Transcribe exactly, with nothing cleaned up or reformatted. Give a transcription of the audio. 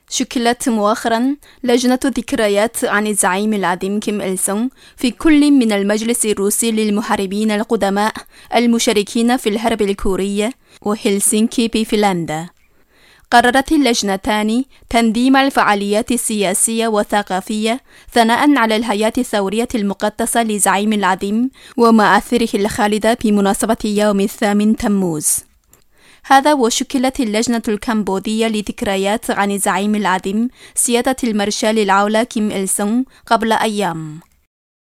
شكلت مؤخرا لجنة ذكريات عن الزعيم العظيم كيم إل سونغ في كل من المجلس الروسي للمحاربين القدماء المشاركين في الحرب الكورية وهلسنكي بفنلندا. قررت اللجنتان تنظيم الفعاليات السياسية والثقافية ثناء على الحياة الثورية المقدسة للزعيم العظيم ومآثره الخالدة بمناسبة يوم الثامن تموز. هذا وشكلت اللجنة الكمبودية لذكريات عن الزعيم العظيم سيادة المارشال العولة كيم إل سونغ قبل أيام.